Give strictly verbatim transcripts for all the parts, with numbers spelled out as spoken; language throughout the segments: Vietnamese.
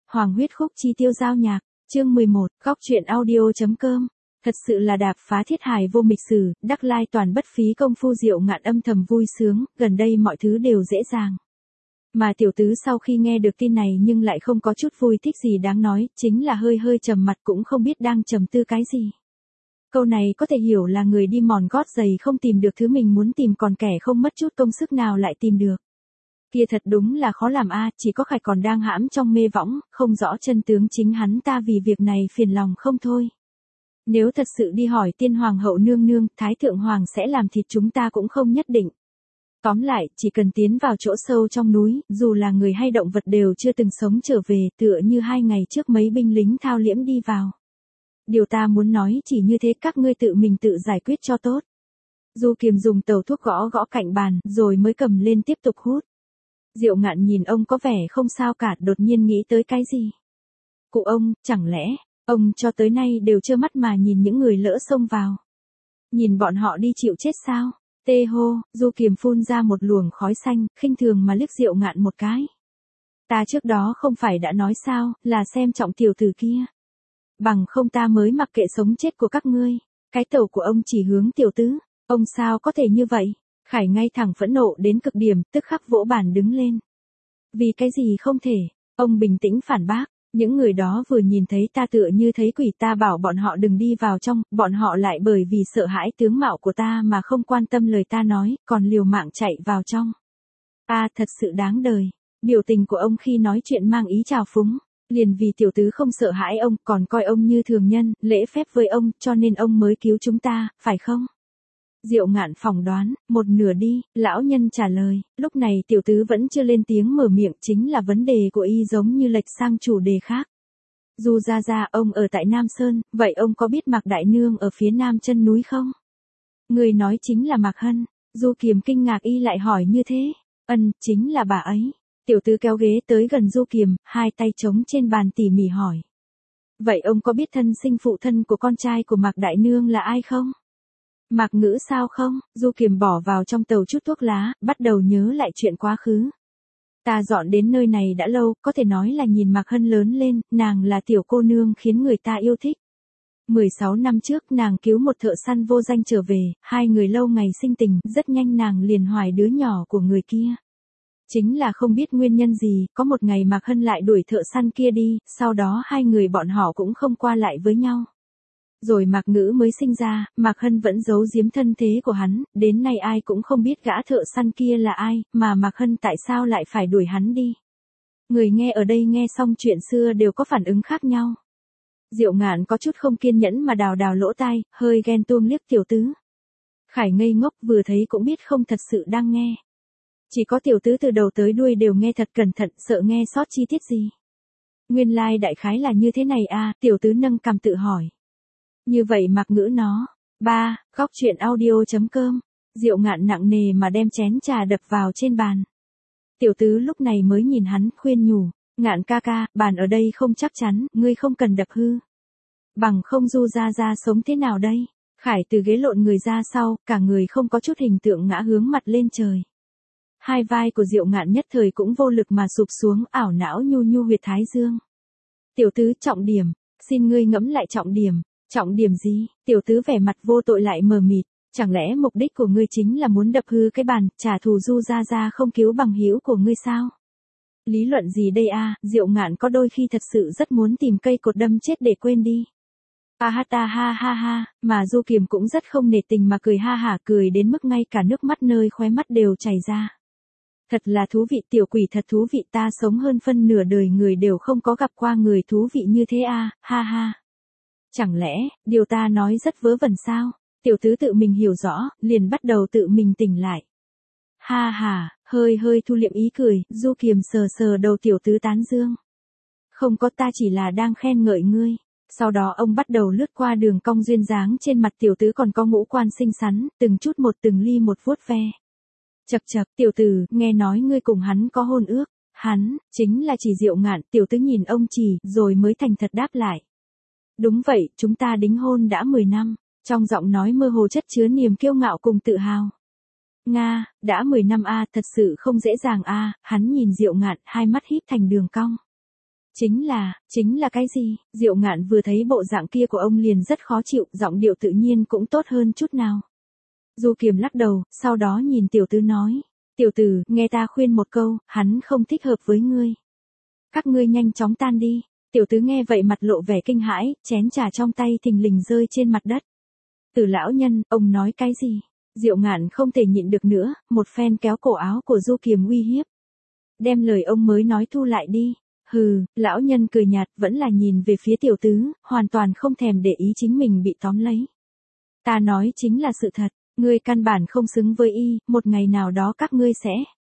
Hoàng huyết khúc chi tiêu giao nhạc, chương mười một, góc truyện audio.com. Thật sự là đạp phá thiết hài vô mịch sử, đắc lai toàn bất phí công phu. Diệu Ngạn âm thầm vui sướng, gần đây mọi thứ đều dễ dàng. Mà tiểu tứ sau khi nghe được tin này nhưng lại không có chút vui thích gì đáng nói, chính là hơi hơi trầm mặt cũng không biết đang trầm tư cái gì. Câu này có thể hiểu là người đi mòn gót giày không tìm được thứ mình muốn tìm, còn kẻ không mất chút công sức nào lại tìm được. Kia thật đúng là khó làm a, chỉ có Khạch còn đang hãm trong mê võng, không rõ chân tướng chính hắn ta vì việc này phiền lòng không thôi. Nếu thật sự đi hỏi tiên hoàng hậu nương nương, thái thượng hoàng sẽ làm thịt chúng ta cũng không nhất định. Tóm lại, chỉ cần tiến vào chỗ sâu trong núi, dù là người hay động vật đều chưa từng sống trở về, tựa như hai ngày trước mấy binh lính thao liễm đi vào. Điều ta muốn nói chỉ như thế, các ngươi tự mình tự giải quyết cho tốt. Du Kiềm dùng tàu thuốc gõ gõ cạnh bàn, rồi mới cầm lên tiếp tục hút. Diệu Ngạn nhìn ông có vẻ không sao cả, đột nhiên nghĩ tới cái gì. Cụ ông, chẳng lẽ, ông cho tới nay đều trơ mắt mà nhìn những người lỡ xông vào. Nhìn bọn họ đi chịu chết sao? Tê hô, Du Kiềm phun ra một luồng khói xanh, khinh thường mà liếc Diệu Ngạn một cái. Ta trước đó không phải đã nói sao, là xem trọng tiểu tử kia. Bằng không ta mới mặc kệ sống chết của các ngươi. Cái tàu của ông chỉ hướng tiểu tứ, ông sao có thể như vậy? Khải ngay thẳng phẫn nộ đến cực điểm, tức khắc vỗ bàn đứng lên. Vì cái gì không thể? Ông bình tĩnh phản bác. Những người đó vừa nhìn thấy ta tựa như thấy quỷ, ta bảo bọn họ đừng đi vào trong, bọn họ lại bởi vì sợ hãi tướng mạo của ta mà không quan tâm lời ta nói, còn liều mạng chạy vào trong. Ta thật sự đáng đời. Biểu tình của ông khi nói chuyện mang ý trào phúng. Liền vì tiểu tứ không sợ hãi ông, còn coi ông như thường nhân, lễ phép với ông, cho nên ông mới cứu chúng ta, phải không? Diệu Ngạn phỏng đoán, một nửa đi, lão nhân trả lời, lúc này tiểu tứ vẫn chưa lên tiếng mở miệng, chính là vấn đề của y giống như lệch sang chủ đề khác. Du gia gia, ông ở tại Nam Sơn, vậy ông có biết Mạc Đại Nương ở phía nam chân núi không? Người nói chính là Mạc Hân. Du Kiềm kinh ngạc, y lại hỏi như thế. Ân, chính là bà ấy. Tiểu tứ kéo ghế tới gần Du Kiềm, hai tay trống trên bàn tỉ mỉ hỏi. Vậy ông có biết thân sinh phụ thân của con trai của Mạc Đại Nương là ai không? Mạc Ngữ sao không? Du Kiềm bỏ vào trong tàu chút thuốc lá, bắt đầu nhớ lại chuyện quá khứ. Ta dọn đến nơi này đã lâu, có thể nói là nhìn Mạc Hân lớn lên, nàng là tiểu cô nương khiến người ta yêu thích. mười sáu năm trước nàng cứu một thợ săn vô danh trở về, hai người lâu ngày sinh tình, rất nhanh nàng liền hoài đứa nhỏ của người kia. Chính là không biết nguyên nhân gì, có một ngày Mạc Hân lại đuổi thợ săn kia đi, sau đó hai người bọn họ cũng không qua lại với nhau. Rồi Mạc Ngữ mới sinh ra, Mạc Hân vẫn giấu giếm thân thế của hắn, đến nay ai cũng không biết gã thợ săn kia là ai, mà Mạc Hân tại sao lại phải đuổi hắn đi. Người nghe ở đây nghe xong chuyện xưa đều có phản ứng khác nhau. Diệu Ngạn có chút không kiên nhẫn mà đào đào lỗ tai, hơi ghen tuông liếc tiểu tứ. Khải ngây ngốc vừa thấy cũng biết không thật sự đang nghe. Chỉ có tiểu tứ từ đầu tới đuôi đều nghe thật cẩn thận, sợ nghe sót chi tiết gì. Nguyên lai like đại khái là như thế này à, tiểu tứ nâng cằm tự hỏi. Như vậy Mạc Ngữ nó. ba. Góc truyện audio.com. Diệu Ngạn nặng nề mà đem chén trà đập vào trên bàn. Tiểu tứ lúc này mới nhìn hắn, khuyên nhủ. Ngạn ca ca, bàn ở đây không chắc chắn, ngươi không cần đập hư. Bằng không Du gia gia sống thế nào đây? Khải từ ghế lộn người ra sau, cả người không có chút hình tượng ngã hướng mặt lên trời. Hai vai của Diệu Ngạn nhất thời cũng vô lực mà sụp xuống, ảo não nhu nhu huyệt thái dương. Tiểu tứ, trọng điểm, xin ngươi ngẫm lại trọng điểm. Trọng điểm gì? Tiểu tứ vẻ mặt vô tội lại mờ mịt, chẳng lẽ mục đích của ngươi chính là muốn đập hư cái bàn, trả thù Du gia gia không cứu bằng hữu của ngươi sao? Lý luận gì đây a? Diệu Ngạn có đôi khi thật sự rất muốn tìm cây cột đâm chết để quên đi. A ha ta ha ha ha, mà Du Kiềm cũng rất không nể tình mà cười ha hả, cười đến mức ngay cả nước mắt nơi khóe mắt đều chảy ra. Thật là thú vị, tiểu quỷ thật thú vị, ta sống hơn phân nửa đời người đều không có gặp qua người thú vị như thế a, ha ha. Chẳng lẽ, điều ta nói rất vớ vẩn sao? Tiểu tứ tự mình hiểu rõ, liền bắt đầu tự mình tỉnh lại. Ha ha, hơi hơi thu liệm ý cười, Du Kiềm sờ sờ đầu tiểu tứ tán dương. Không có, ta chỉ là đang khen ngợi ngươi. Sau đó ông bắt đầu lướt qua đường cong duyên dáng trên mặt tiểu tứ, còn có ngũ quan xinh xắn, từng chút một từng ly một vuốt ve. Chậc chậc, tiểu tử, nghe nói ngươi cùng hắn có hôn ước. Hắn, chính là chỉ Diệu Ngạn. Tiểu tứ nhìn ông chỉ, rồi mới thành thật đáp lại. Đúng vậy, chúng ta đính hôn đã mười năm, trong giọng nói mơ hồ chất chứa niềm kiêu ngạo cùng tự hào. Nga, đã mười năm a, thật sự không dễ dàng a, hắn nhìn Diệu Ngạn, hai mắt híp thành đường cong. Chính là, chính là cái gì? Diệu Ngạn vừa thấy bộ dạng kia của ông liền rất khó chịu, giọng điệu tự nhiên cũng tốt hơn chút nào. Du Kiềm lắc đầu, sau đó nhìn tiểu tứ nói. Tiểu tử, nghe ta khuyên một câu, hắn không thích hợp với ngươi. Các ngươi nhanh chóng tan đi. Tiểu tứ nghe vậy mặt lộ vẻ kinh hãi, chén trà trong tay thình lình rơi trên mặt đất. Từ lão nhân, ông nói cái gì? Diệu Ngạn không thể nhịn được nữa, một phen kéo cổ áo của Du Kiềm uy hiếp. Đem lời ông mới nói thu lại đi. Hừ, lão nhân cười nhạt, vẫn là nhìn về phía tiểu tứ, hoàn toàn không thèm để ý chính mình bị tóm lấy. Ta nói chính là sự thật, ngươi căn bản không xứng với y, một ngày nào đó các ngươi sẽ.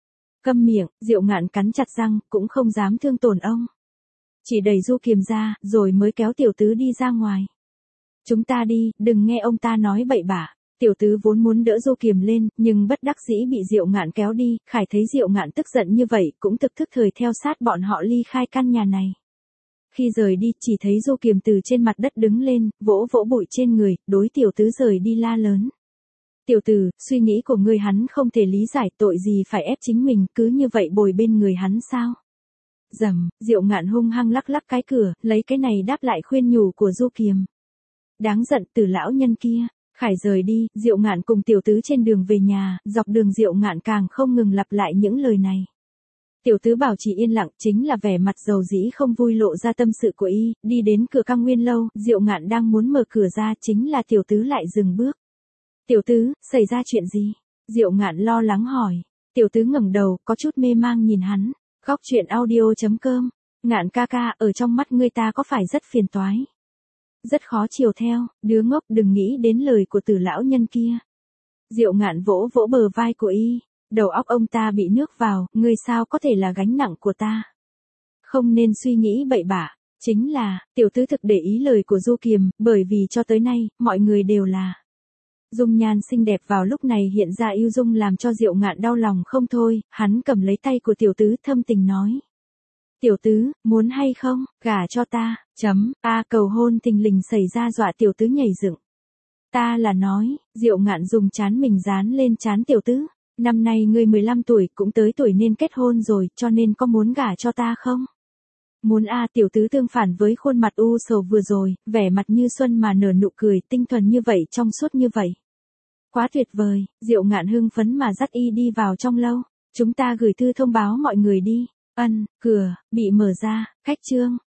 Câm miệng, Diệu Ngạn cắn chặt răng, cũng không dám thương tổn ông. Chỉ đẩy Du Kiềm ra, rồi mới kéo tiểu tứ đi ra ngoài. Chúng ta đi, đừng nghe ông ta nói bậy bạ. Tiểu tứ vốn muốn đỡ Du Kiềm lên, nhưng bất đắc dĩ bị Diệu Ngạn kéo đi, Khải thấy Diệu Ngạn tức giận như vậy, cũng thực thức thời theo sát bọn họ ly khai căn nhà này. Khi rời đi, chỉ thấy Du Kiềm từ trên mặt đất đứng lên, vỗ vỗ bụi trên người, đối tiểu tứ rời đi la lớn. Tiểu tử, suy nghĩ của ngươi hắn không thể lý giải, tội gì phải ép chính mình, cứ như vậy bồi bên người hắn sao? Rầm, Diệu Ngạn hung hăng lắc lắc cái cửa, lấy cái này đáp lại khuyên nhủ của Du Kiềm. Đáng giận, Từ lão nhân kia. Khải rời đi, Diệu Ngạn cùng tiểu tứ trên đường về nhà, dọc đường Diệu Ngạn càng không ngừng lặp lại những lời này. Tiểu tứ bảo trì yên lặng, chính là vẻ mặt dầu dĩ không vui lộ ra tâm sự của y, đi đến cửa Căng Nguyên lâu, Diệu Ngạn đang muốn mở cửa ra, chính là tiểu tứ lại dừng bước. Tiểu tứ, xảy ra chuyện gì? Diệu Ngạn lo lắng hỏi. Tiểu tứ ngẩng đầu, có chút mê mang nhìn hắn. Góc truyện audio chấm com. Ngạn ca ca, ở trong mắt ngươi ta có phải rất phiền toái? Rất khó chiều theo, đứa ngốc đừng nghĩ đến lời của Từ lão nhân kia. Diệu Ngạn vỗ vỗ bờ vai của y. Đầu óc ông ta bị nước vào, ngươi sao có thể là gánh nặng của ta? Không nên suy nghĩ bậy bạ. Chính là, tiểu tứ thực để ý lời của Du Kiềm, bởi vì cho tới nay, mọi người đều là. Dung nhan xinh đẹp vào lúc này hiện ra yêu dung làm cho Diệu Ngạn đau lòng không thôi, hắn cầm lấy tay của tiểu tứ thâm tình nói. Tiểu tứ, muốn hay không, gả cho ta, chấm, a cầu hôn thình lình xảy ra dọa tiểu tứ nhảy dựng. Ta là nói, Diệu Ngạn dùng trán mình dán lên trán tiểu tứ, năm nay ngươi mười lăm tuổi cũng tới tuổi nên kết hôn rồi, cho nên có muốn gả cho ta không? Muốn a tiểu tứ tương phản với khuôn mặt u sầu vừa rồi, vẻ mặt như xuân mà nở nụ cười, tinh thuần như vậy, trong suốt như vậy. Quá tuyệt vời, Diệu Ngạn hưng phấn mà dắt y đi vào trong lâu. Chúng ta gửi thư thông báo mọi người đi. Ân, cửa, bị mở ra, khách trương.